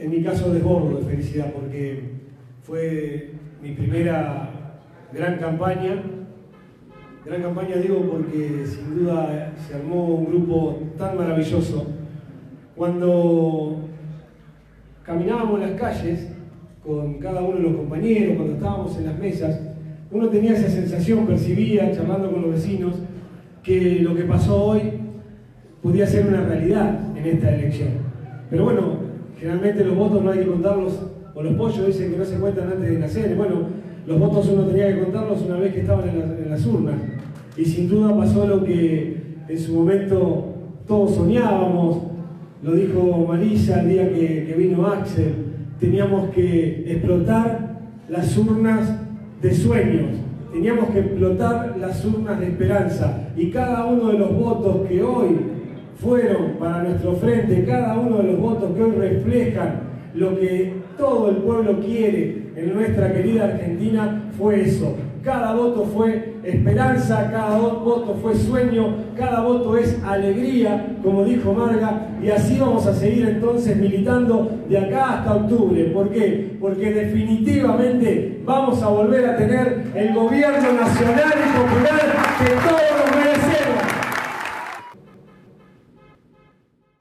en mi caso desbordo de felicidad porque fue mi primera gran campaña. Gran campaña digo porque sin duda se armó un grupo tan maravilloso. Cuando caminábamos las calles con cada uno de los compañeros, cuando estábamos en las mesas, uno tenía esa sensación, percibía, charlando con los vecinos, que lo que pasó hoy podía ser una realidad en esta elección. Pero bueno, generalmente los votos no hay que contarlos, o los pollos dicen que no se cuentan antes de nacer. Bueno, los votos uno tenía que contarlos una vez que estaban en las urnas. Y sin duda pasó lo que en su momento todos soñábamos, lo dijo Marisa el día que vino Axel, teníamos que explotar las urnas de sueños, teníamos que explotar las urnas de esperanza, y cada uno de los votos que hoy fueron para nuestro frente, cada uno de los votos que hoy reflejan lo que todo el pueblo quiere en nuestra querida Argentina, fue eso. Cada voto fue esperanza, cada voto fue sueño, cada voto es alegría, como dijo Marga, y así vamos a seguir entonces militando de acá hasta octubre. ¿Por qué? Porque definitivamente vamos a volver a tener el gobierno nacional y popular que